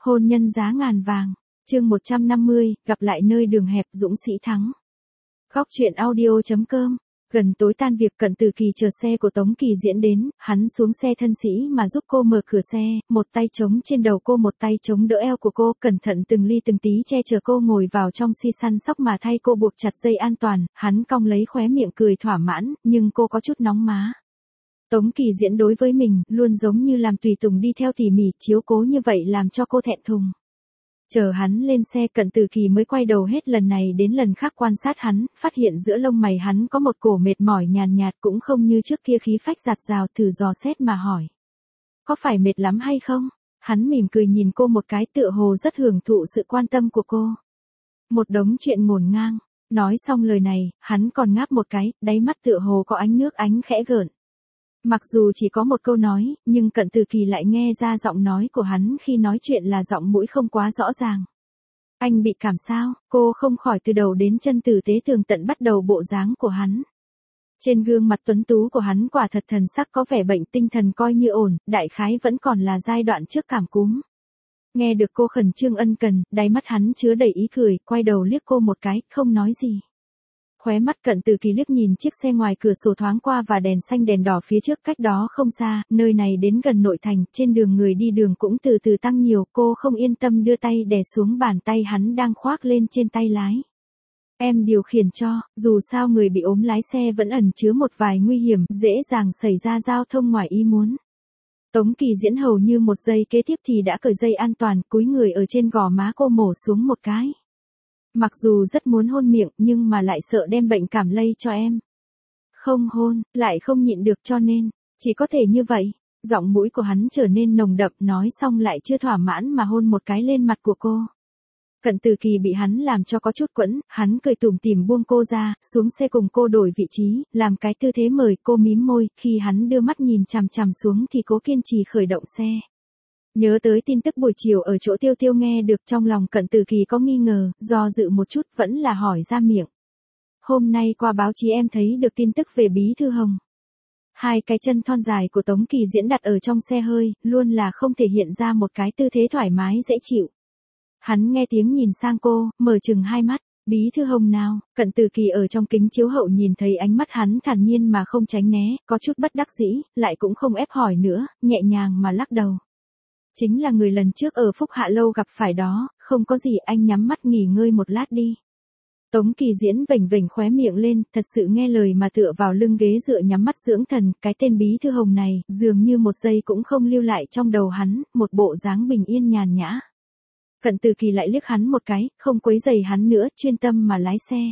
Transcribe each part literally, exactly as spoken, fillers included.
Hôn nhân giá ngàn vàng. Chương một trăm năm mươi, gặp lại nơi đường hẹp dũng sĩ thắng. Góc truyện audio chấm com. Gần tối tan việc, Cận Từ Kỳ chờ xe của Tống Kỳ Diễn đến, hắn xuống xe thân sĩ mà giúp cô mở cửa xe, một tay chống trên đầu cô, một tay chống đỡ eo của cô, cẩn thận từng ly từng tí che chở cô ngồi vào trong xi săn sóc mà thay cô buộc chặt dây an toàn, hắn cong lấy khóe miệng cười thỏa mãn, nhưng cô có chút nóng má. Tống Kỳ Diễn đối với mình, luôn giống như làm tùy tùng đi theo tỉ mỉ, chiếu cố như vậy làm cho cô thẹn thùng. Chờ hắn lên xe, Cận Từ Kỳ mới quay đầu hết lần này đến lần khác quan sát hắn, phát hiện giữa lông mày hắn có một cổ mệt mỏi nhàn nhạt, cũng không như trước kia khí phách giạt rào, thử dò xét mà hỏi. Có phải mệt lắm hay không? Hắn mỉm cười nhìn cô một cái, tựa hồ rất hưởng thụ sự quan tâm của cô. Một đống chuyện ngổn ngang. Nói xong lời này, hắn còn ngáp một cái, đáy mắt tựa hồ có ánh nước ánh khẽ gợn. Mặc dù chỉ có một câu nói, nhưng Cận Từ Kỳ lại nghe ra giọng nói của hắn khi nói chuyện là giọng mũi không quá rõ ràng. Anh bị cảm sao? Cô không khỏi từ đầu đến chân tử tế tường tận bắt đầu bộ dáng của hắn. Trên gương mặt tuấn tú của hắn quả thật thần sắc có vẻ bệnh tinh thần coi như ổn, đại khái vẫn còn là giai đoạn trước cảm cúm. Nghe được cô khẩn trương ân cần, đáy mắt hắn chứa đầy ý cười, quay đầu liếc cô một cái, không nói gì. Khóe mắt Cận Từ Kỳ liếc nhìn chiếc xe ngoài cửa sổ thoáng qua và đèn xanh đèn đỏ phía trước cách đó không xa, nơi này đến gần nội thành, trên đường người đi đường cũng từ từ tăng nhiều, cô không yên tâm đưa tay đè xuống bàn tay hắn đang khoác lên trên tay lái. Em điều khiển cho, dù sao người bị ốm lái xe vẫn ẩn chứa một vài nguy hiểm, dễ dàng xảy ra giao thông ngoài ý muốn. Tống Kỳ Diễn hầu như một giây kế tiếp thì đã cởi dây an toàn, cúi người ở trên gò má cô mổ xuống một cái. Mặc dù rất muốn hôn miệng nhưng mà lại sợ đem bệnh cảm lây cho em. Không hôn, lại không nhịn được cho nên, chỉ có thể như vậy. Giọng mũi của hắn trở nên nồng đậm, nói xong lại chưa thỏa mãn mà hôn một cái lên mặt của cô. Cận Từ Kỳ bị hắn làm cho có chút quẫn, hắn cười tủm tỉm buông cô ra, xuống xe cùng cô đổi vị trí, làm cái tư thế mời, cô mím môi, khi hắn đưa mắt nhìn chằm chằm xuống thì cố kiên trì khởi động xe. Nhớ tới tin tức buổi chiều ở chỗ Tiêu Tiêu nghe được, trong lòng Cận Từ Kỳ có nghi ngờ, do dự một chút vẫn là hỏi ra miệng. Hôm nay qua báo chí em thấy được tin tức về Bí Thư Hồng. Hai cái chân thon dài của Tống Kỳ Diễn đặt ở trong xe hơi, luôn là không thể hiện ra một cái tư thế thoải mái dễ chịu. Hắn nghe tiếng nhìn sang cô, mở chừng hai mắt. Bí Thư Hồng nào? Cận Từ Kỳ ở trong kính chiếu hậu nhìn thấy ánh mắt hắn thản nhiên mà không tránh né, có chút bất đắc dĩ, lại cũng không ép hỏi nữa, nhẹ nhàng mà lắc đầu. Chính là người lần trước ở Phúc Hạ Lâu gặp phải đó, không có gì, anh nhắm mắt nghỉ ngơi một lát đi. Tống Kỳ Diễn vểnh vểnh khóe miệng lên, thật sự nghe lời mà tựa vào lưng ghế dựa nhắm mắt dưỡng thần, cái tên Bí Thư Hồng này, dường như một giây cũng không lưu lại trong đầu hắn, một bộ dáng bình yên nhàn nhã. Cận Từ Kỳ lại liếc hắn một cái, không quấy rầy hắn nữa, chuyên tâm mà lái xe.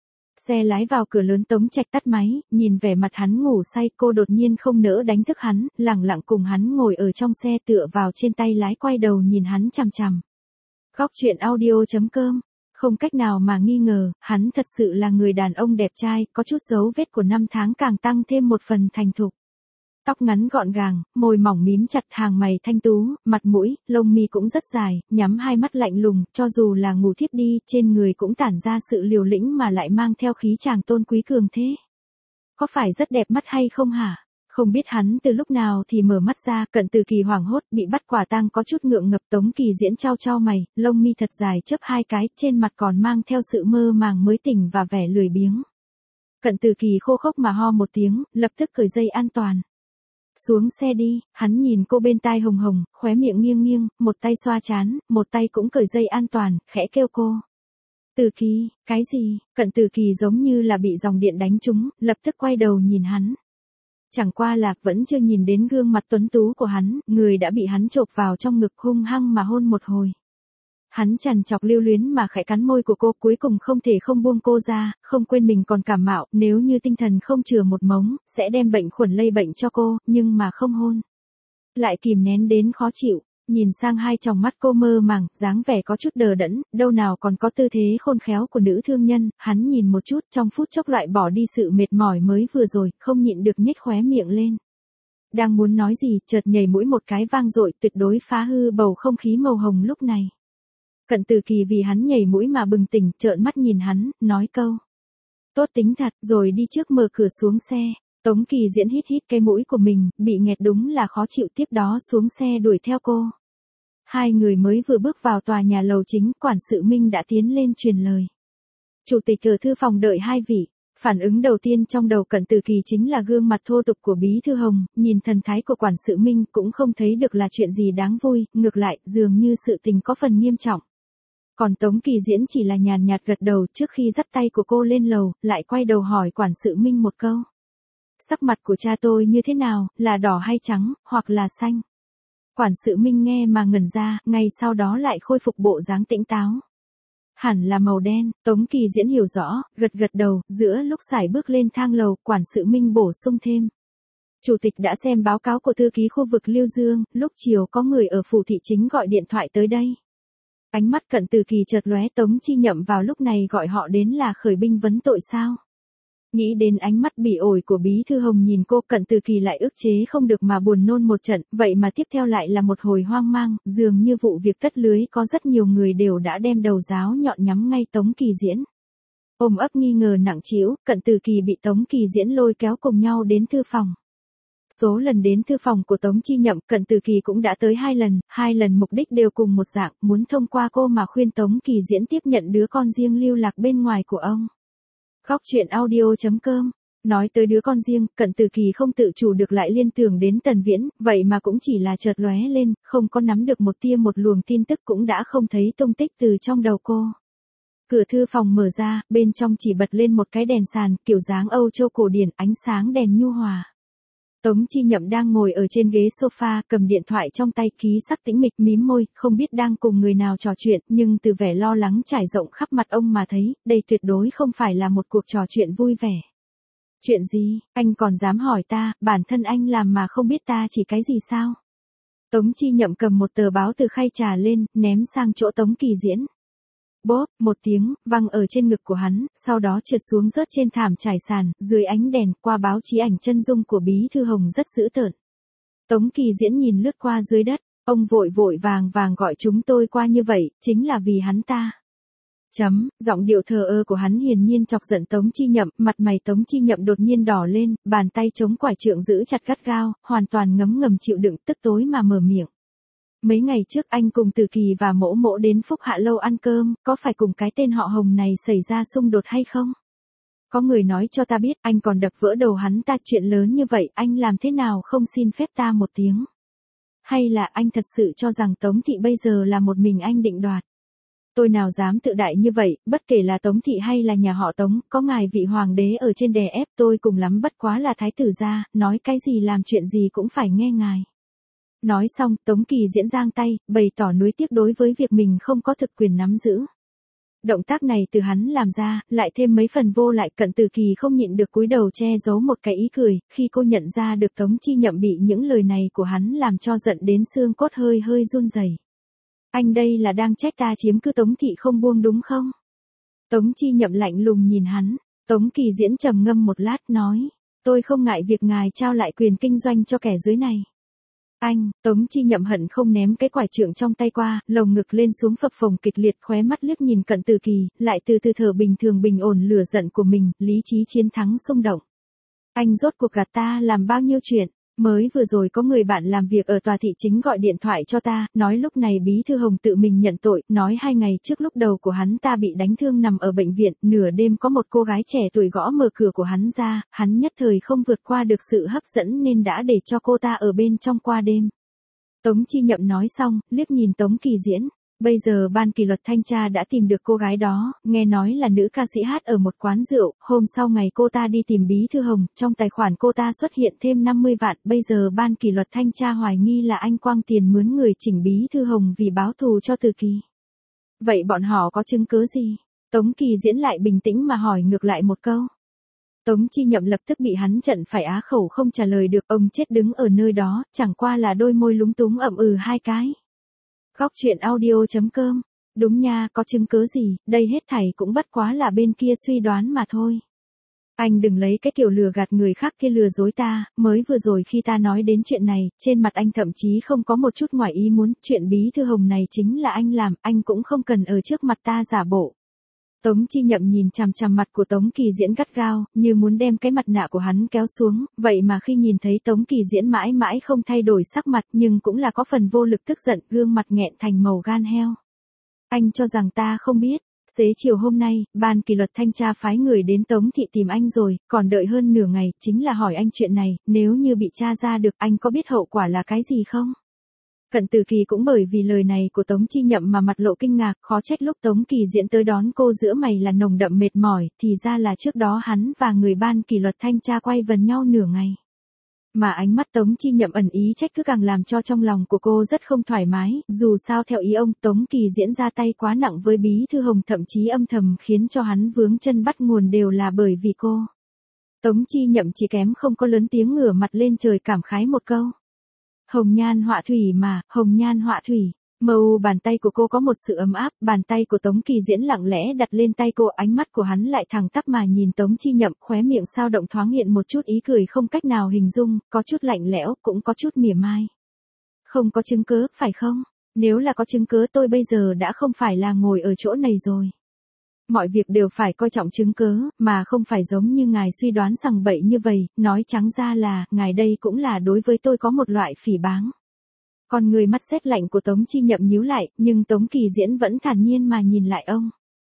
Xe lái vào cửa lớn, Tống Trạch tắt máy, nhìn vẻ mặt hắn ngủ say, cô đột nhiên không nỡ đánh thức hắn, lẳng lặng cùng hắn ngồi ở trong xe tựa vào trên tay lái, quay đầu nhìn hắn chằm chằm. Góc truyện audio chấm com. Không cách nào mà nghi ngờ, hắn thật sự là người đàn ông đẹp trai, có chút dấu vết của năm tháng càng tăng thêm một phần thành thục. Tóc ngắn gọn gàng, môi mỏng mím chặt, hàng mày thanh tú, mặt mũi, lông mi cũng rất dài, nhắm hai mắt lạnh lùng, cho dù là ngủ thiếp đi, trên người cũng tản ra sự liều lĩnh mà lại mang theo khí chàng tôn quý cường thế. Có phải rất đẹp mắt hay không hả? Không biết hắn từ lúc nào thì mở mắt ra, Cận Từ Kỳ hoảng hốt, bị bắt quả tang có chút ngượng ngập. Tống Kỳ Diễn chau chau mày, lông mi thật dài chớp hai cái, trên mặt còn mang theo sự mơ màng mới tỉnh và vẻ lười biếng. Cận Từ Kỳ khô khốc mà ho một tiếng, lập tức cởi dây an toàn. Xuống xe đi, hắn nhìn cô bên tai hồng hồng, khóe miệng nghiêng nghiêng, một tay xoa trán, một tay cũng cởi dây an toàn, khẽ kêu cô. Từ Kỳ, cái gì? Cận Từ Kỳ giống như là bị dòng điện đánh trúng, lập tức quay đầu nhìn hắn. Chẳng qua là vẫn chưa nhìn đến gương mặt tuấn tú của hắn, người đã bị hắn chộp vào trong ngực hung hăng mà hôn một hồi. Hắn trằn trọc lưu luyến mà khẽ cắn môi của cô, cuối cùng không thể không buông cô ra, không quên mình còn cảm mạo, nếu như tinh thần không chừa một mống, sẽ đem bệnh khuẩn lây bệnh cho cô, nhưng mà không hôn. Lại kìm nén đến khó chịu, nhìn sang hai tròng mắt cô mơ màng, dáng vẻ có chút đờ đẫn, đâu nào còn có tư thế khôn khéo của nữ thương nhân, hắn nhìn một chút, trong phút chốc loại bỏ đi sự mệt mỏi mới vừa rồi, không nhịn được nhếch khóe miệng lên. Đang muốn nói gì, chợt nhảy mũi một cái vang dội, tuyệt đối phá hư bầu không khí màu hồng lúc này. Cận Từ Kỳ vì hắn nhảy mũi mà bừng tỉnh, trợn mắt nhìn hắn, nói câu. Tốt tính thật, rồi đi trước mở cửa xuống xe. Tống Kỳ Diễn hít hít cái mũi của mình, bị nghẹt đúng là khó chịu, tiếp đó xuống xe đuổi theo cô. Hai người mới vừa bước vào tòa nhà lầu chính, quản sự Minh đã tiến lên truyền lời. Chủ tịch ở thư phòng đợi hai vị. Phản ứng đầu tiên trong đầu Cận Từ Kỳ chính là gương mặt thô tục của Bí Thư Hồng, nhìn thần thái của quản sự Minh cũng không thấy được là chuyện gì đáng vui, ngược lại, dường như sự tình có phần nghiêm trọng. Còn Tống Kỳ Diễn chỉ là nhàn nhạt gật đầu trước khi dắt tay của cô lên lầu, lại quay đầu hỏi quản sự Minh một câu. Sắc mặt của cha tôi như thế nào, là đỏ hay trắng, hoặc là xanh? Quản sự Minh nghe mà ngẩn ra, ngay sau đó lại khôi phục bộ dáng tỉnh táo. Hẳn là màu đen, Tống Kỳ Diễn hiểu rõ, gật gật đầu, giữa lúc sải bước lên thang lầu, quản sự Minh bổ sung thêm. Chủ tịch đã xem báo cáo của thư ký khu vực Lưu Dương, lúc chiều có người ở phủ thị chính gọi điện thoại tới đây. Ánh mắt Cận Từ Kỳ chợt lóe, Tống Chi Nhậm vào lúc này gọi họ đến là khởi binh vấn tội sao? Nghĩ đến ánh mắt bỉ ổi của Bí Thư Hồng nhìn cô, Cận Từ Kỳ lại ức chế không được mà buồn nôn một trận, vậy mà tiếp theo lại là một hồi hoang mang, dường như vụ việc tất lưới có rất nhiều người đều đã đem đầu giáo nhọn nhắm ngay Tống Kỳ Diễn. Ôm ấp nghi ngờ nặng trĩu, Cận Từ Kỳ bị Tống Kỳ Diễn lôi kéo cùng nhau đến thư phòng. Số lần đến thư phòng của Tống Chi Nhậm, Cận Từ Kỳ cũng đã tới hai lần, hai lần mục đích đều cùng một dạng, muốn thông qua cô mà khuyên Tống Kỳ Diễn tiếp nhận đứa con riêng lưu lạc bên ngoài của ông. Khóc chuyện audio chấm com. Nói tới đứa con riêng, Cận Từ Kỳ không tự chủ được lại liên tưởng đến Tần Viễn, vậy mà cũng chỉ là chợt lóe lên, không có nắm được một tia một luồng tin tức cũng đã không thấy tung tích từ trong đầu cô. Cửa thư phòng mở ra, bên trong chỉ bật lên một cái đèn sàn, kiểu dáng Âu Châu cổ điển, ánh sáng đèn nhu hòa. Tống Chi Nhậm đang ngồi ở trên ghế sofa, cầm điện thoại trong tay, khí sắc tĩnh mịch, mím môi, không biết đang cùng người nào trò chuyện, nhưng từ vẻ lo lắng trải rộng khắp mặt ông mà thấy, đây tuyệt đối không phải là một cuộc trò chuyện vui vẻ. Chuyện gì, anh còn dám hỏi ta, bản thân anh làm mà không biết ta chỉ cái gì sao? Tống Chi Nhậm cầm một tờ báo từ khay trà lên, ném sang chỗ Tống Kỳ Diễn. Bốp, một tiếng, văng ở trên ngực của hắn, sau đó trượt xuống rớt trên thảm trải sàn, dưới ánh đèn, qua báo chí ảnh chân dung của Bí Thư Hồng rất dữ tợn. Tống Kỳ Diễn nhìn lướt qua dưới đất, ông vội vội vàng vàng gọi chúng tôi qua như vậy, chính là vì hắn ta. Chấm, giọng điệu thờ ơ của hắn hiển nhiên chọc giận Tống Chi Nhậm, mặt mày Tống Chi Nhậm đột nhiên đỏ lên, bàn tay chống quải trượng giữ chặt gắt gao, hoàn toàn ngấm ngầm chịu đựng, tức tối mà mở miệng. Mấy ngày trước anh cùng Từ Kỳ và Mỗ Mỗ đến Phúc Hạ Lâu ăn cơm, có phải cùng cái tên họ Hồng này xảy ra xung đột hay không? Có người nói cho ta biết anh còn đập vỡ đầu hắn ta, chuyện lớn như vậy anh làm thế nào không xin phép ta một tiếng? Hay là anh thật sự cho rằng Tống Thị bây giờ là một mình anh định đoạt? Tôi nào dám tự đại như vậy, bất kể là Tống Thị hay là nhà họ Tống, có ngài vị hoàng đế ở trên đè ép tôi cùng lắm bất quá là thái tử gia, nói cái gì làm chuyện gì cũng phải nghe ngài. Nói xong, Tống Kỳ Diễn giang tay, bày tỏ nuối tiếc đối với việc mình không có thực quyền nắm giữ. Động tác này từ hắn làm ra, lại thêm mấy phần vô lại, Cận Từ Kỳ không nhịn được cúi đầu che giấu một cái ý cười, khi cô nhận ra được Tống Chi Nhậm bị những lời này của hắn làm cho giận đến xương cốt hơi hơi run rẩy. Anh đây là đang trách ta chiếm cứ Tống Thị không buông đúng không? Tống Chi Nhậm lạnh lùng nhìn hắn, Tống Kỳ Diễn trầm ngâm một lát nói, tôi không ngại việc ngài trao lại quyền kinh doanh cho kẻ dưới này. Anh, Tống Chi Nhậm hận không ném cái quải trượng trong tay qua, lồng ngực lên xuống phập phồng kịch liệt, khóe mắt liếc nhìn Cận Từ Kỳ, lại từ từ thở bình thường bình ổn lửa giận của mình, lý trí chiến thắng xung động. Anh rốt cuộc gạt ta làm bao nhiêu chuyện? Mới vừa rồi có người bạn làm việc ở tòa thị chính gọi điện thoại cho ta, nói lúc này Bí Thư Hồng tự mình nhận tội, nói hai ngày trước lúc đầu của hắn ta bị đánh thương nằm ở bệnh viện, nửa đêm có một cô gái trẻ tuổi gõ mở cửa của hắn ra, hắn nhất thời không vượt qua được sự hấp dẫn nên đã để cho cô ta ở bên trong qua đêm. Tống Chi Nhậm nói xong, liếc nhìn Tống Kỳ Diễn. Bây giờ ban kỷ luật thanh tra đã tìm được cô gái đó, nghe nói là nữ ca sĩ hát ở một quán rượu, hôm sau ngày cô ta đi tìm Bí Thư Hồng, trong tài khoản cô ta xuất hiện thêm năm mươi vạn, bây giờ ban kỷ luật thanh tra hoài nghi là anh quăng tiền mướn người chỉnh Bí Thư Hồng vì báo thù cho Từ Kỳ. Vậy bọn họ có chứng cứ gì? Tống Kỳ Diễn lại bình tĩnh mà hỏi ngược lại một câu. Tống Chi Nhậm lập tức bị hắn trận phải á khẩu không trả lời được, ông chết đứng ở nơi đó, chẳng qua là đôi môi lúng túng ậm ừ hai cái. Khóc chuyện audio chấm com. Đúng nha, có chứng cứ gì, đây hết thảy cũng bất quá là bên kia suy đoán mà thôi. Anh đừng lấy cái kiểu lừa gạt người khác kia lừa dối ta, mới vừa rồi khi ta nói đến chuyện này, trên mặt anh thậm chí không có một chút ngoài ý muốn, chuyện Bí Thư Hồng này chính là anh làm, anh cũng không cần ở trước mặt ta giả bộ. Tống Chi Nhậm nhìn chằm chằm mặt của Tống Kỳ Diễn gắt gao, như muốn đem cái mặt nạ của hắn kéo xuống, vậy mà khi nhìn thấy Tống Kỳ Diễn mãi mãi không thay đổi sắc mặt nhưng cũng là có phần vô lực tức giận, gương mặt nghẹn thành màu gan heo. Anh cho rằng ta không biết, xế chiều hôm nay, ban kỷ luật thanh tra phái người đến Tống thị tìm anh rồi, còn đợi hơn nửa ngày, chính là hỏi anh chuyện này, nếu như bị tra ra được anh có biết hậu quả là cái gì không? Cận Từ Kỳ cũng bởi vì lời này của Tống Chi Nhậm mà mặt lộ kinh ngạc, khó trách lúc Tống Kỳ Diễn tới đón cô giữa mày là nồng đậm mệt mỏi, thì ra là trước đó hắn và người ban kỷ luật thanh tra quay vần nhau nửa ngày. Mà ánh mắt Tống Chi Nhậm ẩn ý trách cứ càng làm cho trong lòng của cô rất không thoải mái, dù sao theo ý ông Tống Kỳ Diễn ra tay quá nặng với Bí Thư Hồng, thậm chí âm thầm khiến cho hắn vướng chân bắt nguồn đều là bởi vì cô. Tống Chi Nhậm chỉ kém không có lớn tiếng ngửa mặt lên trời cảm khái một câu. Hồng nhan họa thủy mà, hồng nhan họa thủy. Màu bàn tay của cô có một sự ấm áp, bàn tay của Tống Kỳ Diễn lặng lẽ đặt lên tay cô, ánh mắt của hắn lại thẳng tắp mà nhìn Tống Chi Nhậm, khóe miệng sao động thoáng hiện một chút ý cười không cách nào hình dung, có chút lạnh lẽo, cũng có chút mỉa mai. Không có chứng cớ, phải không? Nếu là có chứng cớ tôi bây giờ đã không phải là ngồi ở chỗ này rồi. Mọi việc đều phải coi trọng chứng cớ, mà không phải giống như ngài suy đoán rằng bậy như vậy, nói trắng ra là, ngài đây cũng là đối với tôi có một loại phỉ báng. Còn người mắt sét lạnh của Tống Chi Nhậm nhíu lại, nhưng Tống Kỳ Diễn vẫn thản nhiên mà nhìn lại ông.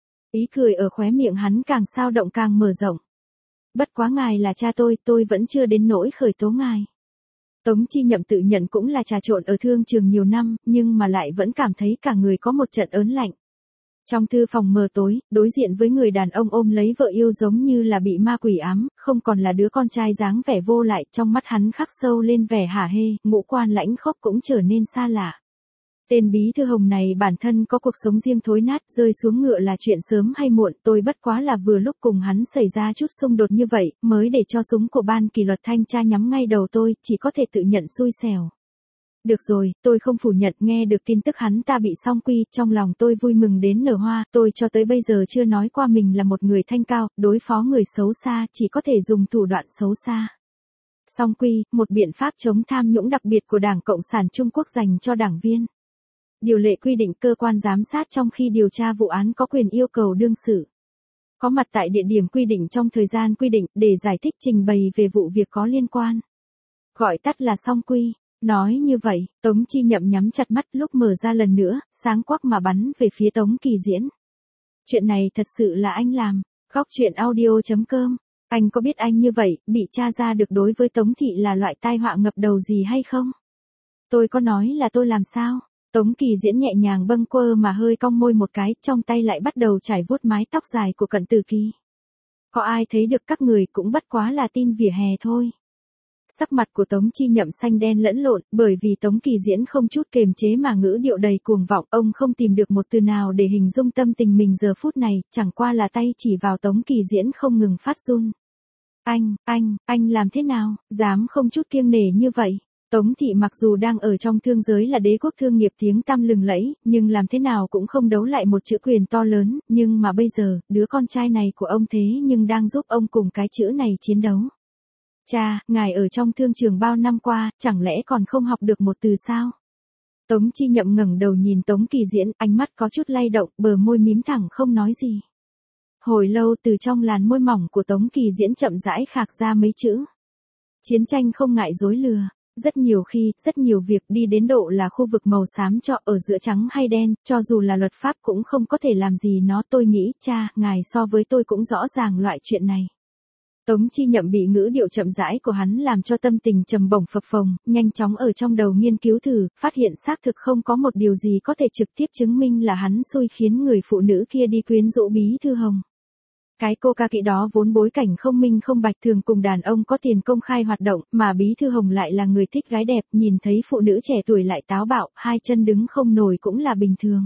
Ý cười ở khóe miệng hắn càng sao động càng mở rộng. Bất quá ngài là cha tôi, tôi vẫn chưa đến nỗi khởi tố ngài. Tống Chi Nhậm tự nhận cũng là trà trộn ở thương trường nhiều năm, nhưng mà lại vẫn cảm thấy cả người có một trận ớn lạnh. Trong thư phòng mờ tối, đối diện với người đàn ông ôm lấy vợ yêu giống như là bị ma quỷ ám, không còn là đứa con trai dáng vẻ vô lại, trong mắt hắn khắc sâu lên vẻ hả hê, ngũ quan lãnh khốc cũng trở nên xa lạ. Tên Bí Thư Hồng này bản thân có cuộc sống riêng thối nát, rơi xuống ngựa là chuyện sớm hay muộn, tôi bất quá là vừa lúc cùng hắn xảy ra chút xung đột như vậy, mới để cho súng của ban kỷ luật thanh tra nhắm ngay đầu tôi, chỉ có thể tự nhận xui xẻo. Được rồi, tôi không phủ nhận, nghe được tin tức hắn ta bị song quy, trong lòng tôi vui mừng đến nở hoa, tôi cho tới bây giờ chưa nói qua mình là một người thanh cao, đối phó người xấu xa, chỉ có thể dùng thủ đoạn xấu xa. Song quy, một biện pháp chống tham nhũng đặc biệt của Đảng Cộng sản Trung Quốc dành cho đảng viên. Điều lệ quy định cơ quan giám sát trong khi điều tra vụ án có quyền yêu cầu đương sự có mặt tại địa điểm quy định trong thời gian quy định để giải thích trình bày về vụ việc có liên quan. Gọi tắt là song quy. Nói như vậy, Tống Chi Nhậm nhắm chặt mắt, lúc mở ra lần nữa, sáng quắc mà bắn về phía Tống Kỳ Diễn. Chuyện này thật sự là anh làm. Góc truyện audio chấm com. Anh có biết anh như vậy, bị tra ra được đối với Tống Thị là loại tai họa ngập đầu gì hay không? Tôi có nói là tôi làm sao? Tống Kỳ Diễn nhẹ nhàng bâng quơ mà hơi cong môi một cái, trong tay lại bắt đầu trải vuốt mái tóc dài của Cận Từ Kỳ. Có ai thấy được các người cũng bất quá là tin vỉa hè thôi. Sắc mặt của Tống Chi Nhậm xanh đen lẫn lộn, bởi vì Tống Kỳ Diễn không chút kềm chế mà ngữ điệu đầy cuồng vọng, ông không tìm được một từ nào để hình dung tâm tình mình giờ phút này, chẳng qua là tay chỉ vào Tống Kỳ Diễn không ngừng phát run. Anh, anh, anh làm thế nào, dám không chút kiêng nể như vậy? Tống Thị mặc dù đang ở trong thương giới là đế quốc thương nghiệp tiếng tăm lừng lẫy, nhưng làm thế nào cũng không đấu lại một chữ quyền to lớn, nhưng mà bây giờ, đứa con trai này của ông thế nhưng đang giúp ông cùng cái chữ này chiến đấu. Cha, ngài ở trong thương trường bao năm qua, chẳng lẽ còn không học được một từ sao? Tống Chi Nhậm ngẩng đầu nhìn Tống Kỳ Diễn, ánh mắt có chút lay động, bờ môi mím thẳng không nói gì. Hồi lâu từ trong làn môi mỏng của Tống Kỳ Diễn chậm rãi khạc ra mấy chữ. Chiến tranh không ngại dối lừa. Rất nhiều khi, rất nhiều việc đi đến độ là khu vực màu xám cho ở giữa trắng hay đen, cho dù là luật pháp cũng không có thể làm gì nó. Tôi nghĩ, cha, ngài so với tôi cũng rõ ràng loại chuyện này. Tống Chi Nhậm bị ngữ điệu chậm rãi của hắn làm cho tâm tình trầm bổng phập phồng, nhanh chóng ở trong đầu nghiên cứu thử, phát hiện xác thực không có một điều gì có thể trực tiếp chứng minh là hắn xui khiến người phụ nữ kia đi quyến rũ Bí Thư Hồng. Cái cô ca kỵ đó vốn bối cảnh không minh không bạch, thường cùng đàn ông có tiền công khai hoạt động, mà Bí Thư Hồng lại là người thích gái đẹp, nhìn thấy phụ nữ trẻ tuổi lại táo bạo, hai chân đứng không nổi cũng là bình thường.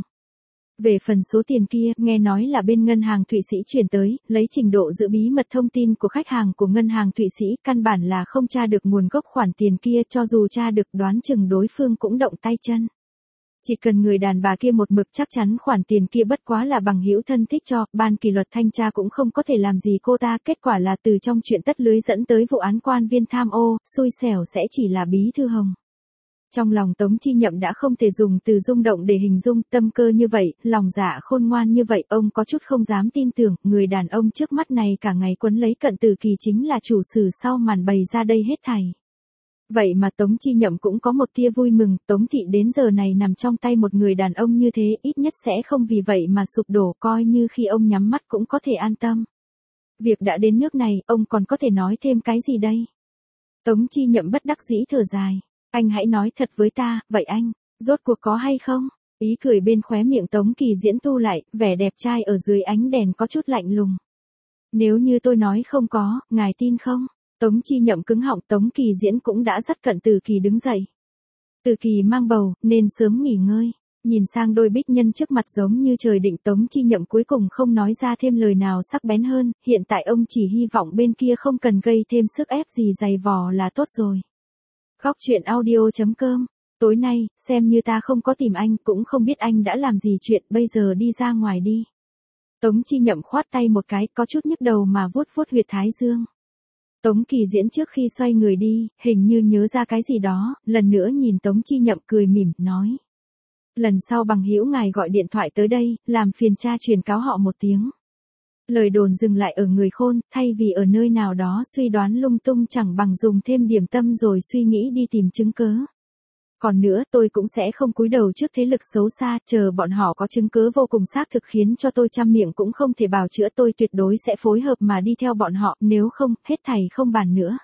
Về phần số tiền kia, nghe nói là bên ngân hàng Thụy Sĩ chuyển tới, lấy trình độ giữ bí mật thông tin của khách hàng của ngân hàng Thụy Sĩ, căn bản là không tra được nguồn gốc khoản tiền kia, cho dù tra được đoán chừng đối phương cũng động tay chân. Chỉ cần người đàn bà kia một mực chắc chắn khoản tiền kia bất quá là bằng hữu thân thích cho, ban kỷ luật thanh tra cũng không có thể làm gì cô ta, kết quả là từ trong chuyện tất lưới dẫn tới vụ án quan viên tham ô, xui xẻo sẽ chỉ là Bí Thư Hồng. Trong lòng Tống Chi Nhậm đã không thể dùng từ rung động để hình dung, tâm cơ như vậy, lòng dạ khôn ngoan như vậy, ông có chút không dám tin tưởng, người đàn ông trước mắt này cả ngày quấn lấy Cận Tử Kỳ chính là chủ sử sau màn bày ra đây hết thảy. Vậy mà Tống Chi Nhậm cũng có một tia vui mừng, Tống thị đến giờ này nằm trong tay một người đàn ông như thế, ít nhất sẽ không vì vậy mà sụp đổ, coi như khi ông nhắm mắt cũng có thể an tâm. Việc đã đến nước này, ông còn có thể nói thêm cái gì đây? Tống Chi Nhậm bất đắc dĩ thở dài. Anh hãy nói thật với ta, vậy anh, rốt cuộc có hay không? Ý cười bên khóe miệng Tống Kỳ Diễn tu lại, vẻ đẹp trai ở dưới ánh đèn có chút lạnh lùng. Nếu như tôi nói không có, ngài tin không? Tống Chi Nhậm cứng họng, Tống Kỳ Diễn cũng đã dắt Cận Tử Kỳ đứng dậy. Tử Kỳ mang bầu, nên sớm nghỉ ngơi. Nhìn sang đôi bích nhân trước mặt giống như trời định, Tống Chi Nhậm cuối cùng không nói ra thêm lời nào sắc bén hơn, hiện tại ông chỉ hy vọng bên kia không cần gây thêm sức ép gì dày vò là tốt rồi. Khóc chuyện audio chấm com. Tối nay, xem như ta không có tìm anh, cũng không biết anh đã làm gì chuyện, bây giờ đi ra ngoài đi. Tống Chi Nhậm khoát tay một cái, có chút nhức đầu mà vuốt vuốt huyệt thái dương. Tống Kỳ Diễn trước khi xoay người đi, hình như nhớ ra cái gì đó, lần nữa nhìn Tống Chi Nhậm cười mỉm, nói. Lần sau bằng hữu ngài gọi điện thoại tới đây, làm phiền cha truyền cáo họ một tiếng. Lời đồn dừng lại ở người khôn, thay vì ở nơi nào đó suy đoán lung tung chẳng bằng dùng thêm điểm tâm rồi suy nghĩ đi tìm chứng cớ. Còn nữa, tôi cũng sẽ không cúi đầu trước thế lực xấu xa, chờ bọn họ có chứng cớ vô cùng xác thực khiến cho tôi trăm miệng cũng không thể bào chữa, tôi tuyệt đối sẽ phối hợp mà đi theo bọn họ, nếu không, hết thảy không bàn nữa.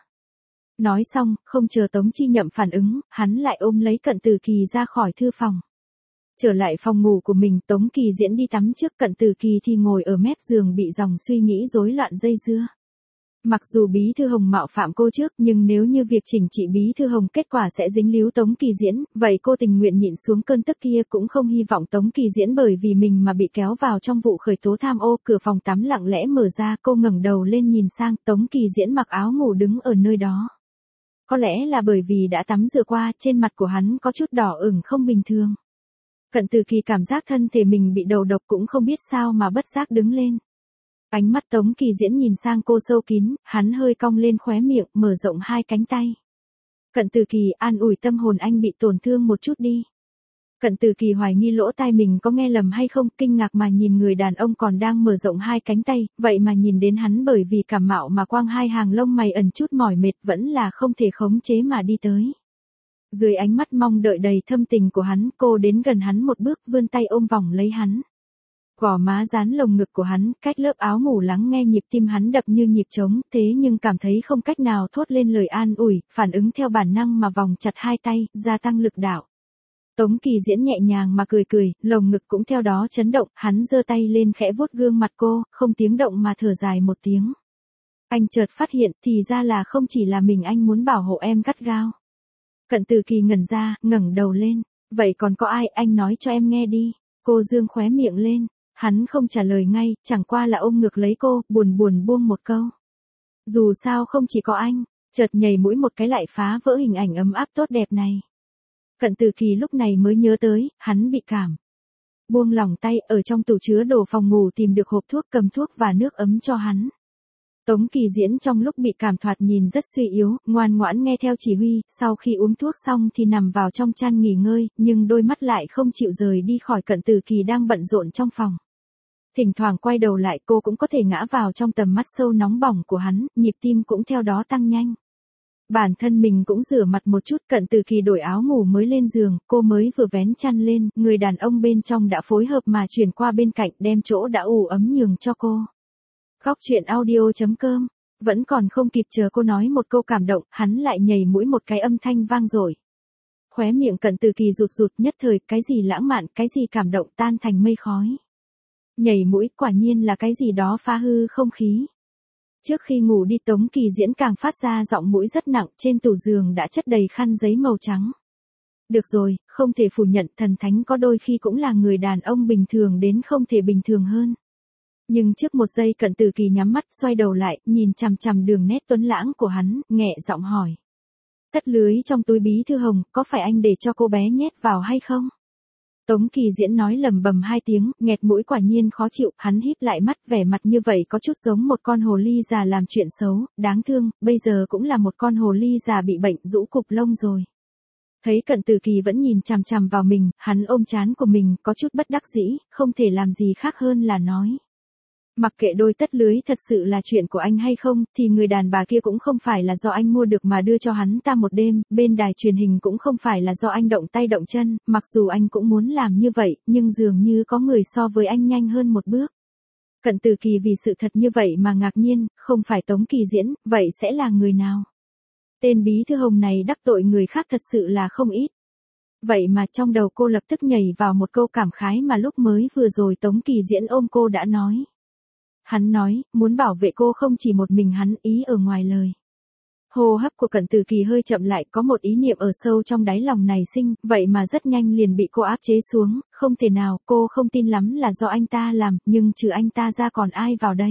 Nói xong, không chờ Tống Chi Nhậm phản ứng, hắn lại ôm lấy Cận Tử Kỳ ra khỏi thư phòng. Trở lại phòng ngủ của mình, Tống Kỳ Diễn đi tắm trước, Cận Tử Kỳ thì ngồi ở mép giường bị dòng suy nghĩ rối loạn dây dưa. Mặc dù Bí Thư Hồng mạo phạm cô trước, nhưng nếu như việc chỉnh trị Bí Thư Hồng kết quả sẽ dính líu Tống Kỳ Diễn, vậy cô tình nguyện nhịn xuống cơn tức kia, cũng không hy vọng Tống Kỳ Diễn bởi vì mình mà bị kéo vào trong vụ khởi tố tham ô. Cửa phòng tắm lặng lẽ mở ra, cô ngẩng đầu lên nhìn sang, Tống Kỳ Diễn mặc áo ngủ đứng ở nơi đó. Có lẽ là bởi vì đã tắm rửa qua, trên mặt của hắn có chút đỏ ửng không bình thường. Cận Tử Kỳ cảm giác thân thể mình bị đầu độc cũng không biết sao mà bất giác đứng lên. Ánh mắt Tống Kỳ Diễn nhìn sang cô sâu kín, hắn hơi cong lên khóe miệng, mở rộng hai cánh tay. Cận Tử Kỳ, an ủi tâm hồn anh bị tổn thương một chút đi. Cận Tử Kỳ hoài nghi lỗ tai mình có nghe lầm hay không, kinh ngạc mà nhìn người đàn ông còn đang mở rộng hai cánh tay, vậy mà nhìn đến hắn bởi vì cảm mạo mà quang hai hàng lông mày ẩn chút mỏi mệt, vẫn là không thể khống chế mà đi tới. Dưới ánh mắt mong đợi đầy thâm tình của hắn, cô đến gần hắn một bước, vươn tay ôm vòng lấy hắn. Gò má dán lồng ngực của hắn, cách lớp áo ngủ lắng nghe nhịp tim hắn đập như nhịp trống, thế nhưng cảm thấy không cách nào thốt lên lời an ủi, phản ứng theo bản năng mà vòng chặt hai tay, gia tăng lực đạo. Tống Kỳ Diễn nhẹ nhàng mà cười cười, lồng ngực cũng theo đó chấn động, hắn giơ tay lên khẽ vuốt gương mặt cô, không tiếng động mà thở dài một tiếng. Anh chợt phát hiện, thì ra là không chỉ là mình anh muốn bảo hộ em gắt gao. Cận Tử Kỳ ngẩn ra, ngẩng đầu lên, vậy còn có ai, anh nói cho em nghe đi. Cô dương khóe miệng lên, hắn không trả lời ngay, chẳng qua là ôm ngược lấy cô, buồn buồn buông một câu. Dù sao không chỉ có anh, chợt nhảy mũi một cái lại phá vỡ hình ảnh ấm áp tốt đẹp này. Cận Tử Kỳ lúc này mới nhớ tới, hắn bị cảm. Buông lỏng tay, ở trong tủ chứa đồ phòng ngủ tìm được hộp thuốc, cầm thuốc và nước ấm cho hắn. Tống Kỳ Diễn trong lúc bị cảm thoạt nhìn rất suy yếu, ngoan ngoãn nghe theo chỉ huy, sau khi uống thuốc xong thì nằm vào trong chăn nghỉ ngơi, nhưng đôi mắt lại không chịu rời đi khỏi Cận Tử Kỳ đang bận rộn trong phòng. Thỉnh thoảng quay đầu lại cô cũng có thể ngã vào trong tầm mắt sâu nóng bỏng của hắn, nhịp tim cũng theo đó tăng nhanh. Bản thân mình cũng rửa mặt một chút, Cận Tử Kỳ đổi áo ngủ mới lên giường, cô mới vừa vén chăn lên, người đàn ông bên trong đã phối hợp mà chuyển qua bên cạnh, đem chỗ đã ủ ấm nhường cho cô. Khóc chuyện audio chấm com. Vẫn còn không kịp chờ cô nói một câu cảm động, hắn lại nhảy mũi một cái âm thanh vang dội. Khóe miệng Cận Tử Kỳ rụt rụt, nhất thời, cái gì lãng mạn, cái gì cảm động tan thành mây khói. Nhảy mũi, quả nhiên là cái gì đó phá hư không khí. Trước khi ngủ đi Tống Kỳ Diễn càng phát ra giọng mũi rất nặng, trên tủ giường đã chất đầy khăn giấy màu trắng. Được rồi, không thể phủ nhận, thần thánh có đôi khi cũng là người đàn ông bình thường đến không thể bình thường hơn. Nhưng trước một giây Cận Tử Kỳ nhắm mắt, xoay đầu lại, nhìn chằm chằm đường nét tuấn lãng của hắn, nhẹ giọng hỏi. Tất lưới trong túi Bí Thư Hồng, có phải anh để cho cô bé nhét vào hay không? Tống Kỳ Diễn nói lầm bầm hai tiếng, nghẹt mũi quả nhiên khó chịu, hắn híp lại mắt, vẻ mặt như vậy có chút giống một con hồ ly già làm chuyện xấu, đáng thương, bây giờ cũng là một con hồ ly già bị bệnh rũ cục lông rồi. Thấy Cận Từ Kỳ vẫn nhìn chằm chằm vào mình, hắn ôm trán của mình, có chút bất đắc dĩ, không thể làm gì khác hơn là nói. Mặc kệ đôi tất lưới thật sự là chuyện của anh hay không, thì người đàn bà kia cũng không phải là do anh mua được mà đưa cho hắn ta một đêm, bên đài truyền hình cũng không phải là do anh động tay động chân, mặc dù anh cũng muốn làm như vậy, nhưng dường như có người so với anh nhanh hơn một bước. Cận Từ Kỳ vì sự thật như vậy mà ngạc nhiên, không phải Tống Kỳ Diễn, vậy sẽ là người nào? Tên Bí Thư Hồng này đắc tội người khác thật sự là không ít. Vậy mà trong đầu cô lập tức nhảy vào một câu cảm khái mà lúc mới vừa rồi Tống Kỳ Diễn ôm cô đã nói. Hắn nói, muốn bảo vệ cô không chỉ một mình hắn, ý ở ngoài lời. Hô hấp của Cận Từ Kỳ hơi chậm lại, có một ý niệm ở sâu trong đáy lòng này sinh, vậy mà rất nhanh liền bị cô áp chế xuống, không thể nào, cô không tin lắm là do anh ta làm, nhưng trừ anh ta ra còn ai vào đây.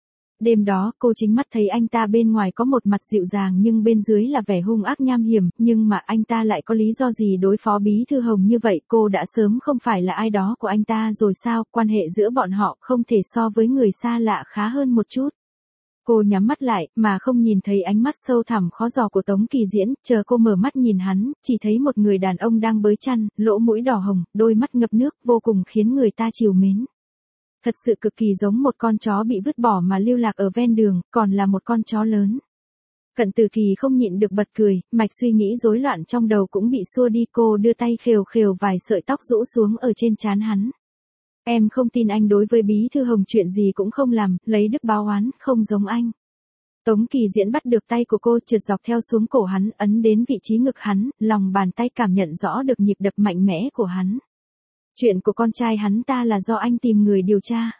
Đêm đó, cô chính mắt thấy anh ta bên ngoài có một mặt dịu dàng nhưng bên dưới là vẻ hung ác nham hiểm, nhưng mà anh ta lại có lý do gì đối phó Bí Thư Hồng như vậy, cô đã sớm không phải là ai đó của anh ta rồi sao, quan hệ giữa bọn họ không thể so với người xa lạ khá hơn một chút. Cô nhắm mắt lại, mà không nhìn thấy ánh mắt sâu thẳm khó dò của Tống Kỳ Diễn, chờ cô mở mắt nhìn hắn, chỉ thấy một người đàn ông đang bới chăn, lỗ mũi đỏ hồng, đôi mắt ngập nước, vô cùng khiến người ta trìu mến. Thật sự cực kỳ giống một con chó bị vứt bỏ mà lưu lạc ở ven đường, còn là một con chó lớn. Cận Từ Kỳ không nhịn được bật cười, mạch suy nghĩ rối loạn trong đầu cũng bị xua đi, cô đưa tay khều khều vài sợi tóc rũ xuống ở trên trán hắn. Em không tin anh đối với Bí Thư Hồng chuyện gì cũng không làm, lấy đức báo oán, không giống anh. Tống Kỳ Diễn bắt được tay của cô trượt dọc theo xuống cổ hắn, ấn đến vị trí ngực hắn, lòng bàn tay cảm nhận rõ được nhịp đập mạnh mẽ của hắn. Chuyện của con trai hắn ta là do anh tìm người điều tra.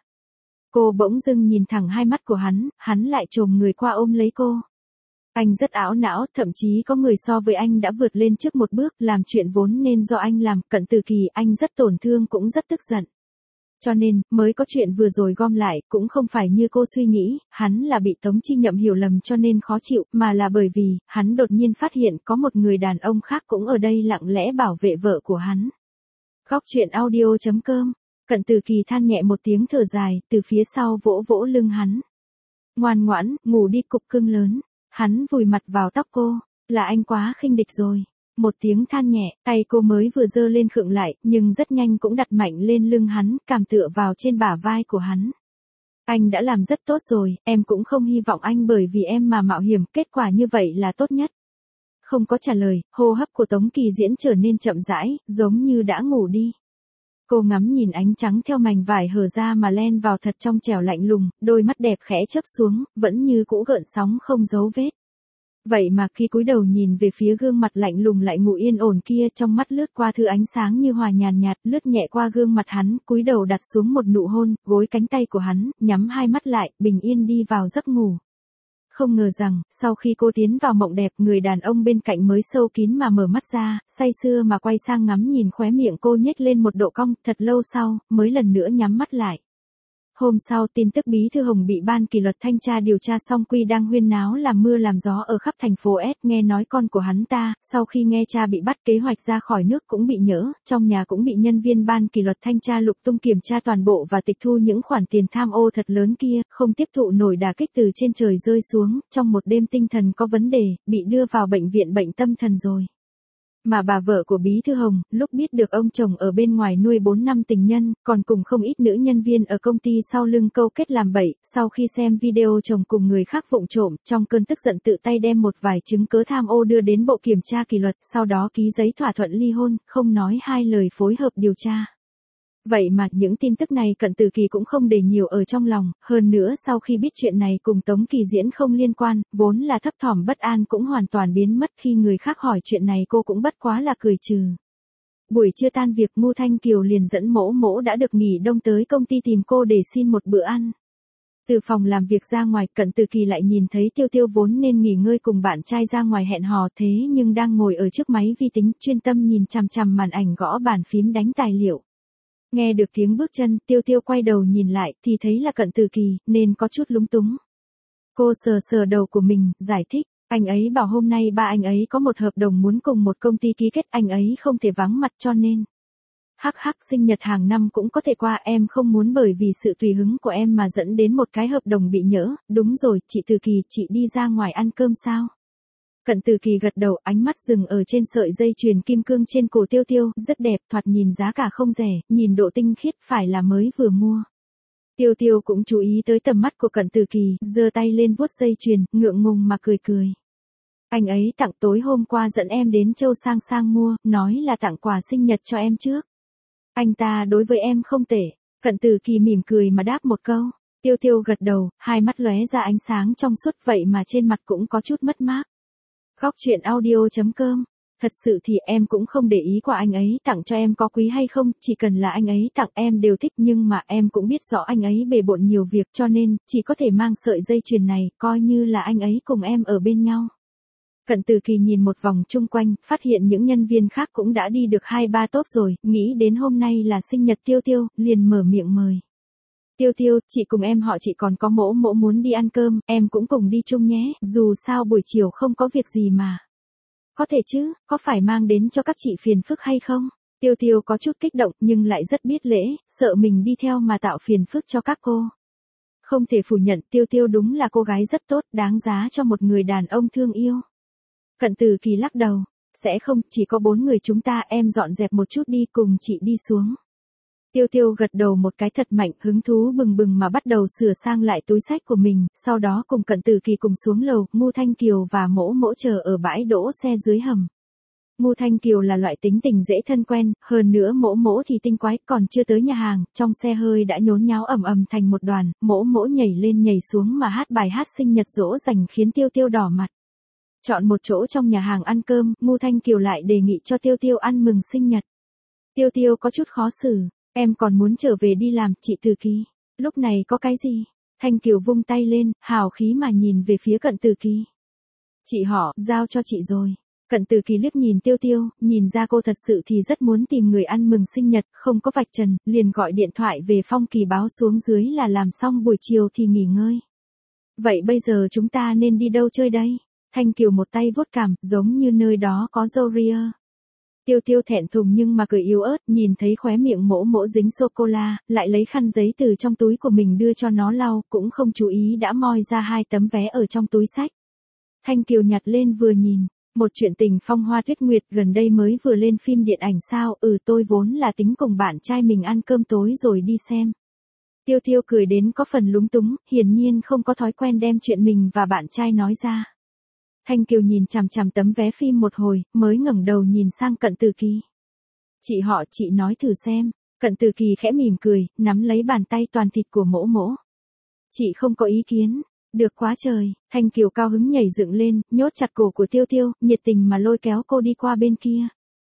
Cô bỗng dưng nhìn thẳng hai mắt của hắn, hắn lại chồm người qua ôm lấy cô. Anh rất ảo não, thậm chí có người so với anh đã vượt lên trước một bước, làm chuyện vốn nên do anh làm, Cận Từ Kỳ, anh rất tổn thương cũng rất tức giận. Cho nên, mới có chuyện vừa rồi gom lại, cũng không phải như cô suy nghĩ, hắn là bị Tống Chi Nhậm hiểu lầm cho nên khó chịu, mà là bởi vì, hắn đột nhiên phát hiện có một người đàn ông khác cũng ở đây lặng lẽ bảo vệ vợ của hắn. Góc truyện audio chấm com, Cận Từ Kỳ than nhẹ một tiếng thở dài, từ phía sau vỗ vỗ lưng hắn. Ngoan ngoãn, ngủ đi cục cưng lớn. Hắn vùi mặt vào tóc cô, là anh quá khinh địch rồi. Một tiếng than nhẹ, tay cô mới vừa giơ lên khựng lại, nhưng rất nhanh cũng đặt mạnh lên lưng hắn, cảm tựa vào trên bả vai của hắn. Anh đã làm rất tốt rồi, em cũng không hy vọng anh bởi vì em mà mạo hiểm, kết quả như vậy là tốt nhất. Không có trả lời, hô hấp của Tống Kỳ Diễn trở nên chậm rãi, giống như đã ngủ đi. Cô ngắm nhìn ánh trắng theo mảnh vải hở ra mà len vào thật trong trẻo lạnh lùng, đôi mắt đẹp khẽ chớp xuống, vẫn như cũ gợn sóng không dấu vết. Vậy mà khi cúi đầu nhìn về phía gương mặt lạnh lùng lại ngủ yên ổn kia, trong mắt lướt qua thứ ánh sáng như hòa nhàn nhạt, lướt nhẹ qua gương mặt hắn, cúi đầu đặt xuống một nụ hôn, gối cánh tay của hắn, nhắm hai mắt lại, bình yên đi vào giấc ngủ. Không ngờ rằng, sau khi cô tiến vào mộng đẹp, người đàn ông bên cạnh mới sâu kín mà mở mắt ra, say sưa mà quay sang ngắm nhìn khóe miệng cô nhếch lên một độ cong, thật lâu sau, mới lần nữa nhắm mắt lại. Hôm sau, tin tức Bí Thư Hồng bị ban kỷ luật thanh tra điều tra xong quy đang huyên náo làm mưa làm gió ở khắp thành phố S, nghe nói con của hắn ta, sau khi nghe cha bị bắt kế hoạch ra khỏi nước cũng bị nhỡ, trong nhà cũng bị nhân viên ban kỷ luật thanh tra lục tung kiểm tra toàn bộ và tịch thu những khoản tiền tham ô thật lớn kia, không tiếp thụ nổi đả kích từ trên trời rơi xuống, trong một đêm tinh thần có vấn đề, bị đưa vào bệnh viện bệnh tâm thần rồi. Mà bà vợ của Bí Thư Hồng, lúc biết được ông chồng ở bên ngoài nuôi bốn năm tình nhân, còn cùng không ít nữ nhân viên ở công ty sau lưng câu kết làm bậy, sau khi xem video chồng cùng người khác vụng trộm, trong cơn tức giận tự tay đem một vài chứng cớ tham ô đưa đến bộ kiểm tra kỷ luật, sau đó ký giấy thỏa thuận ly hôn, không nói hai lời phối hợp điều tra. Vậy mà những tin tức này Cận Từ Kỳ cũng không để nhiều ở trong lòng, hơn nữa sau khi biết chuyện này cùng Tống Kỳ Diễn không liên quan, vốn là thấp thỏm bất an cũng hoàn toàn biến mất khi người khác hỏi chuyện này cô cũng bất quá là cười trừ. Buổi trưa tan việc Ngô Thanh Kiều liền dẫn Mỗ Mỗ đã được nghỉ đông tới công ty tìm cô để xin một bữa ăn. Từ phòng làm việc ra ngoài, Cận Từ Kỳ lại nhìn thấy Tiêu Tiêu vốn nên nghỉ ngơi cùng bạn trai ra ngoài hẹn hò thế nhưng đang ngồi ở trước máy vi tính chuyên tâm nhìn chằm chằm màn ảnh gõ bàn phím đánh tài liệu. Nghe được tiếng bước chân, Tiêu Tiêu quay đầu nhìn lại, thì thấy là Cận Từ Kỳ, nên có chút lúng túng. Cô sờ sờ đầu của mình, giải thích, anh ấy bảo hôm nay ba anh ấy có một hợp đồng muốn cùng một công ty ký kết, anh ấy không thể vắng mặt cho nên. Hắc hắc, sinh nhật hàng năm cũng có thể qua, em không muốn bởi vì sự tùy hứng của em mà dẫn đến một cái hợp đồng bị nhỡ, đúng rồi, chị Từ Kỳ, chị đi ra ngoài ăn cơm sao? Cận Từ Kỳ gật đầu, ánh mắt dừng ở trên sợi dây chuyền kim cương trên cổ Tiêu Tiêu, rất đẹp, thoạt nhìn giá cả không rẻ, nhìn độ tinh khiết phải là mới vừa mua. Tiêu Tiêu cũng chú ý tới tầm mắt của Cận Từ Kỳ, giơ tay lên vuốt dây chuyền, ngượng ngùng mà cười cười. Anh ấy tặng tối hôm qua dẫn em đến Châu Sang Sang mua, nói là tặng quà sinh nhật cho em trước. Anh ta đối với em không tệ. Cận Từ Kỳ mỉm cười mà đáp một câu. Tiêu Tiêu gật đầu, hai mắt lóe ra ánh sáng trong suốt, vậy mà trên mặt cũng có chút mất mát. Góc truyện audio chấm com. Thật sự thì em cũng không để ý qua anh ấy tặng cho em có quý hay không, chỉ cần là anh ấy tặng em đều thích, nhưng mà em cũng biết rõ anh ấy bề bộn nhiều việc cho nên, chỉ có thể mang sợi dây chuyền này, coi như là anh ấy cùng em ở bên nhau. Cận Từ Kỳ nhìn một vòng chung quanh, phát hiện những nhân viên khác cũng đã đi được hai ba tốp rồi, nghĩ đến hôm nay là sinh nhật Tiêu Tiêu, liền mở miệng mời. Tiêu Tiêu, chị cùng em họ chị còn có mỗ mỗ muốn đi ăn cơm, em cũng cùng đi chung nhé, dù sao buổi chiều không có việc gì mà. Có thể chứ, có phải mang đến cho các chị phiền phức hay không? Tiêu Tiêu có chút kích động nhưng lại rất biết lễ, sợ mình đi theo mà tạo phiền phức cho các cô. Không thể phủ nhận, Tiêu Tiêu đúng là cô gái rất tốt, đáng giá cho một người đàn ông thương yêu. Cận Từ Kỳ lắc đầu, sẽ không, chỉ có bốn người chúng ta, em dọn dẹp một chút đi, cùng chị đi xuống. Tiêu Tiêu gật đầu một cái thật mạnh, hứng thú bừng bừng mà bắt đầu sửa sang lại túi xách của mình, sau đó cùng Cận Từ Kỳ cùng xuống lầu, Ngô Thanh Kiều và mỗ mỗ chờ ở bãi đỗ xe dưới hầm. Ngô Thanh Kiều là loại tính tình dễ thân quen, hơn nữa mỗ mỗ thì tinh quái, còn chưa tới nhà hàng, trong xe hơi đã nhốn nháo ầm ầm thành một đoàn, mỗ mỗ nhảy lên nhảy xuống mà hát bài hát sinh nhật dỗ dành khiến Tiêu Tiêu đỏ mặt. Chọn một chỗ trong nhà hàng ăn cơm, Ngô Thanh Kiều lại đề nghị cho Tiêu Tiêu ăn mừng sinh nhật. Tiêu Tiêu có chút khó xử, em còn muốn trở về đi làm, chị Từ Kỳ. Lúc này có cái gì? Thanh Kiều vung tay lên, hào khí mà nhìn về phía Cận Từ Kỳ. Chị họ, giao cho chị rồi. Cận Từ Kỳ liếc nhìn Tiêu Tiêu, nhìn ra cô thật sự thì rất muốn tìm người ăn mừng sinh nhật, không có vạch trần, liền gọi điện thoại về Phong Kỳ báo xuống dưới là làm xong buổi chiều thì nghỉ ngơi. Vậy bây giờ chúng ta nên đi đâu chơi đây? Thanh Kiều một tay vuốt cằm, giống như nơi đó có râu ria. Tiêu Tiêu thẹn thùng nhưng mà cười yếu ớt, nhìn thấy khóe miệng mỗ mỗ dính sô-cô-la, lại lấy khăn giấy từ trong túi của mình đưa cho nó lau, cũng không chú ý đã moi ra hai tấm vé ở trong túi xách. Thanh Kiều nhặt lên vừa nhìn, một chuyện tình phong hoa tuyết nguyệt gần đây mới vừa lên phim điện ảnh sao, ừ tôi vốn là tính cùng bạn trai mình ăn cơm tối rồi đi xem. Tiêu Tiêu cười đến có phần lúng túng, hiển nhiên không có thói quen đem chuyện mình và bạn trai nói ra. Thanh Kiều nhìn chằm chằm tấm vé phim một hồi, mới ngẩng đầu nhìn sang Cận Từ Kỳ. Chị họ, chị nói thử xem. Cận Từ Kỳ khẽ mỉm cười, nắm lấy bàn tay toàn thịt của mỗ mỗ. Chị không có ý kiến. Được quá trời. Thanh Kiều cao hứng nhảy dựng lên, nhốt chặt cổ của Tiêu Tiêu, nhiệt tình mà lôi kéo cô đi qua bên kia.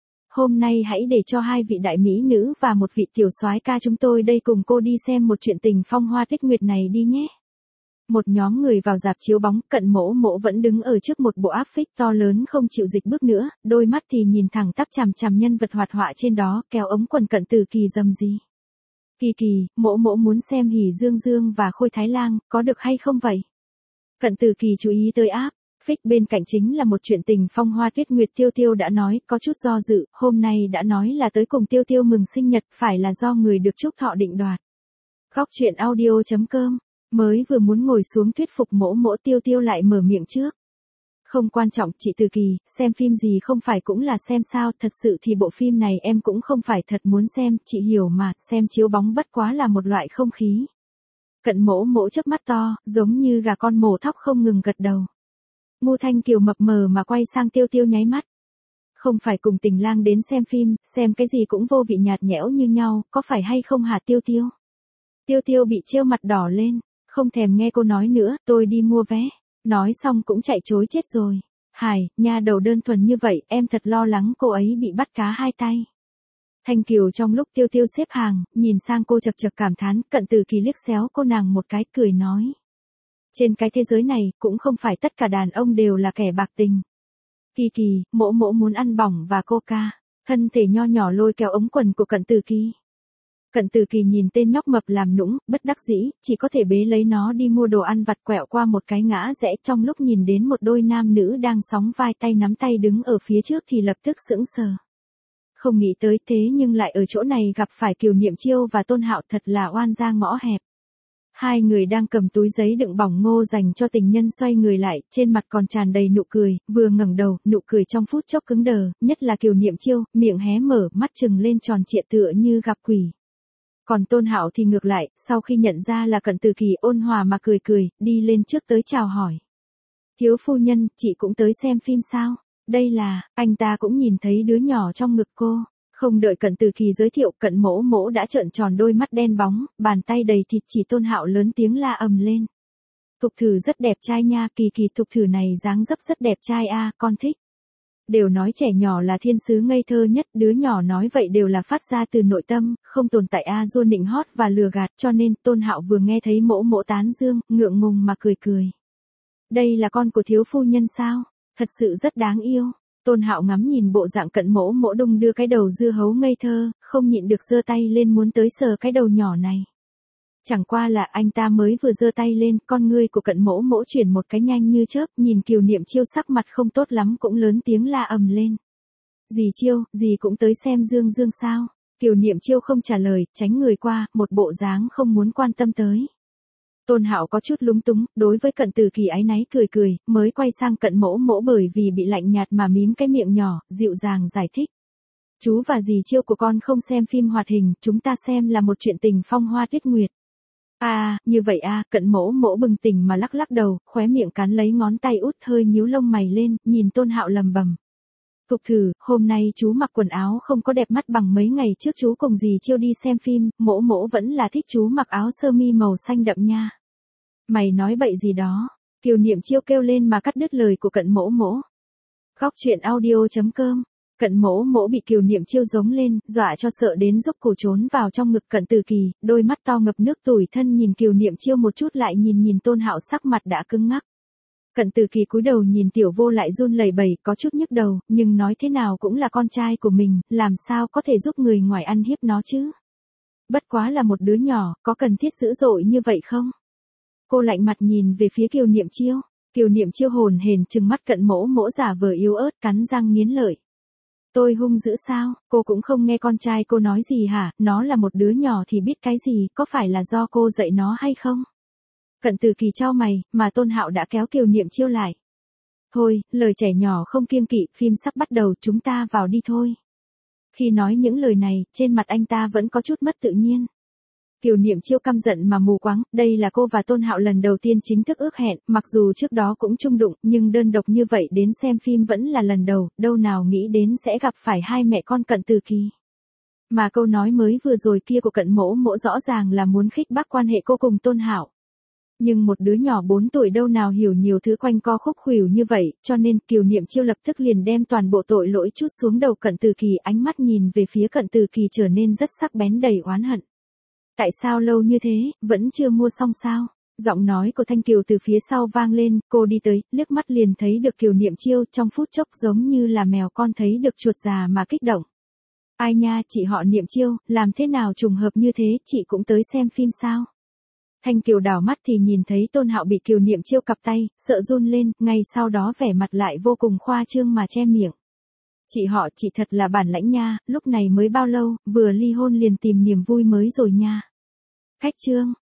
Hôm nay hãy để cho hai vị đại mỹ nữ và một vị tiểu soái ca chúng tôi đây cùng cô đi xem một chuyện tình phong hoa tuyết nguyệt này đi nhé. Một nhóm người vào rạp chiếu bóng, Cận mỗ mỗ vẫn đứng ở trước một bộ áp phích to lớn không chịu dịch bước nữa, đôi mắt thì nhìn thẳng tắp chằm chằm nhân vật hoạt họa trên đó, kéo ống quần Cận Từ Kỳ rầm rì. Kỳ Kỳ, mỗ mỗ muốn xem Hỉ Dương Dương và Khôi Thái Lang, có được hay không vậy? Cận Từ Kỳ chú ý tới áp phích bên cạnh chính là một chuyện tình phong hoa tuyết nguyệt. Tiêu Tiêu đã nói, có chút do dự, hôm nay đã nói là tới cùng Tiêu Tiêu mừng sinh nhật, phải là do người được chúc thọ định đoạt. Góc truyện audio chấm com. Mới vừa muốn ngồi xuống thuyết phục mỗ mỗ, Tiêu Tiêu lại mở miệng trước. Không quan trọng, chị Từ Kỳ, xem phim gì không phải cũng là xem sao, thật sự thì bộ phim này em cũng không phải thật muốn xem, chị hiểu mà, xem chiếu bóng bất quá là một loại không khí. Cận mỗ mỗ chớp mắt to, giống như gà con mổ thóc không ngừng gật đầu. Ngô Thanh Kiều mập mờ mà quay sang Tiêu Tiêu nháy mắt. Không phải cùng Tình Lang đến xem phim, xem cái gì cũng vô vị nhạt nhẽo như nhau, có phải hay không hả Tiêu Tiêu? Tiêu Tiêu bị trêu mặt đỏ lên. Không thèm nghe cô nói nữa, tôi đi mua vé. Nói xong cũng chạy chối chết rồi. Hải, nha đầu đơn thuần như vậy, em thật lo lắng cô ấy bị bắt cá hai tay. Thanh Kiều trong lúc Tiêu Tiêu xếp hàng, nhìn sang cô chật chật cảm thán, Cận Từ Kỳ liếc xéo cô nàng một cái, cười nói. Trên cái thế giới này, cũng không phải tất cả đàn ông đều là kẻ bạc tình. Kỳ Kỳ, mỗ mỗ muốn ăn bỏng và coca. Thân thể nho nhỏ lôi kéo ống quần của Cận Từ Kỳ. Cận Từ Kỳ nhìn tên nhóc mập làm nũng, bất đắc dĩ, chỉ có thể bế lấy nó đi mua đồ ăn vặt, quẹo qua một cái ngã rẽ, trong lúc nhìn đến một đôi nam nữ đang sóng vai tay nắm tay đứng ở phía trước thì lập tức sững sờ. Không nghĩ tới thế nhưng lại ở chỗ này gặp phải Kiều Niệm Chiêu và Tôn Hạo, thật là oan gia ngõ hẹp. Hai người đang cầm túi giấy đựng bỏng ngô dành cho tình nhân xoay người lại, trên mặt còn tràn đầy nụ cười, vừa ngẩng đầu, nụ cười trong phút chốc cứng đờ, nhất là Kiều Niệm Chiêu, miệng hé mở, mắt trừng lên tròn trịa tựa như gặp quỷ. Còn Tôn Hạo thì ngược lại, sau khi nhận ra là Cận Từ Kỳ, ôn hòa mà cười cười, đi lên trước tới chào hỏi. Thiếu phu nhân, chị cũng tới xem phim sao? Đây là, anh ta cũng nhìn thấy đứa nhỏ trong ngực cô. Không đợi Cận Từ Kỳ giới thiệu, Cận Mỗ Mỗ đã trợn tròn đôi mắt đen bóng, bàn tay đầy thịt chỉ. Tôn Hạo lớn tiếng la ầm lên. Thục Thử rất đẹp trai nha, Kỳ Kỳ, Thục Thử này dáng dấp rất đẹp trai a, con thích. Đều nói trẻ nhỏ là thiên sứ ngây thơ nhất, đứa nhỏ nói vậy đều là phát ra từ nội tâm, không tồn tại a du nịnh hót và lừa gạt, cho nên Tôn Hạo vừa nghe thấy Mỗ Mỗ tán dương, ngượng ngùng mà cười cười. Đây là con của thiếu phu nhân sao? Thật sự rất đáng yêu. Tôn Hạo ngắm nhìn bộ dạng Cận Mỗ Mỗ đung đưa cái đầu dưa hấu ngây thơ, không nhịn được giơ tay lên muốn tới sờ cái đầu nhỏ này. Chẳng qua là anh ta mới vừa giơ tay lên, con ngươi của Cận Mỗ Mỗ chuyển một cái nhanh như chớp, nhìn Kiều Niệm Chiêu sắc mặt không tốt lắm cũng lớn tiếng la ầm lên. Dì Chiêu, dì cũng tới xem Dương Dương sao? Kiều Niệm Chiêu không trả lời, tránh người qua, một bộ dáng không muốn quan tâm tới. Tôn Hạo có chút lúng túng, đối với Cận Từ Kỳ áy náy cười cười, mới quay sang Cận Mỗ Mỗ bởi vì bị lạnh nhạt mà mím cái miệng nhỏ, dịu dàng giải thích. Chú và dì Chiêu của con không xem phim hoạt hình, chúng ta xem là một chuyện tình phong hoa tuyết nguyệt. À, như vậy à, Cận Mỗ Mỗ bừng tỉnh mà lắc lắc đầu, khóe miệng cắn lấy ngón tay út hơi nhíu lông mày lên, nhìn Tôn Hạo lầm bầm. Thục Thử, hôm nay chú mặc quần áo không có đẹp mắt bằng mấy ngày trước chú cùng dì Chiêu đi xem phim, Mỗ Mỗ vẫn là thích chú mặc áo sơ mi màu xanh đậm nha. Mày nói bậy gì đó? Kiều Niệm Chiêu kêu lên mà cắt đứt lời của Cận Mỗ Mỗ. Góc truyện audio chấm com. Cận Mỗ Mỗ bị Kiều Niệm Chiêu giống lên, dọa cho sợ đến rúc cổ trốn vào trong ngực Cận Từ Kỳ, đôi mắt to ngập nước tủi thân nhìn Kiều Niệm Chiêu một chút lại nhìn nhìn Tôn Hạo sắc mặt đã cứng ngắc. Cận Từ Kỳ cúi đầu nhìn tiểu vô lại run lẩy bẩy, có chút nhức đầu, nhưng nói thế nào cũng là con trai của mình, làm sao có thể giúp người ngoài ăn hiếp nó chứ? Bất quá là một đứa nhỏ, có cần thiết dữ dội như vậy không? Cô lạnh mặt nhìn về phía Kiều Niệm Chiêu. Kiều Niệm Chiêu hồn hển trừng mắt Cận Mỗ Mỗ giả vờ yếu ớt, cắn răng nghiến lợi. Tôi hung dữ sao? Cô cũng không nghe con trai cô nói gì hả? Nó là một đứa nhỏ thì biết cái gì, có phải là do cô dạy nó hay không? Cận Từ Kỳ chau mày, mà Tôn Hạo đã kéo Kiều Niệm Chiêu lại. Thôi, lời trẻ nhỏ không kiêng kỵ, phim sắp bắt đầu, chúng ta vào đi thôi. Khi nói những lời này, trên mặt anh ta vẫn có chút mất tự nhiên. Kiều Niệm Chiêu căm giận mà mù quáng, đây là cô và Tôn Hạo lần đầu tiên chính thức ước hẹn, mặc dù trước đó cũng chung đụng, nhưng đơn độc như vậy đến xem phim vẫn là lần đầu, đâu nào nghĩ đến sẽ gặp phải hai mẹ con Cận Từ Kỳ. Mà câu nói mới vừa rồi kia của Cận Mỗ Mỗ rõ ràng là muốn khích bác quan hệ cô cùng Tôn Hạo. Nhưng một đứa nhỏ bốn tuổi đâu nào hiểu nhiều thứ quanh co khúc khuỷu như vậy, cho nên Kiều Niệm Chiêu lập tức liền đem toàn bộ tội lỗi trút xuống đầu Cận Từ Kỳ, ánh mắt nhìn về phía Cận Từ Kỳ trở nên rất sắc bén đầy oán hận. Tại sao lâu như thế, vẫn chưa mua xong sao? Giọng nói của Thanh Kiều từ phía sau vang lên, cô đi tới, liếc mắt liền thấy được Kiều Niệm Chiêu, trong phút chốc giống như là mèo con thấy được chuột già mà kích động. Ai nha, chị họ Niệm Chiêu, làm thế nào trùng hợp như thế, chị cũng tới xem phim sao? Thanh Kiều đảo mắt thì nhìn thấy Tôn Hạo bị Kiều Niệm Chiêu cặp tay, sợ run lên, ngay sau đó vẻ mặt lại vô cùng khoa trương mà che miệng. Chị họ, chị thật là bản lãnh nha, lúc này mới bao lâu, vừa ly hôn liền tìm niềm vui mới rồi nha. Khách trương,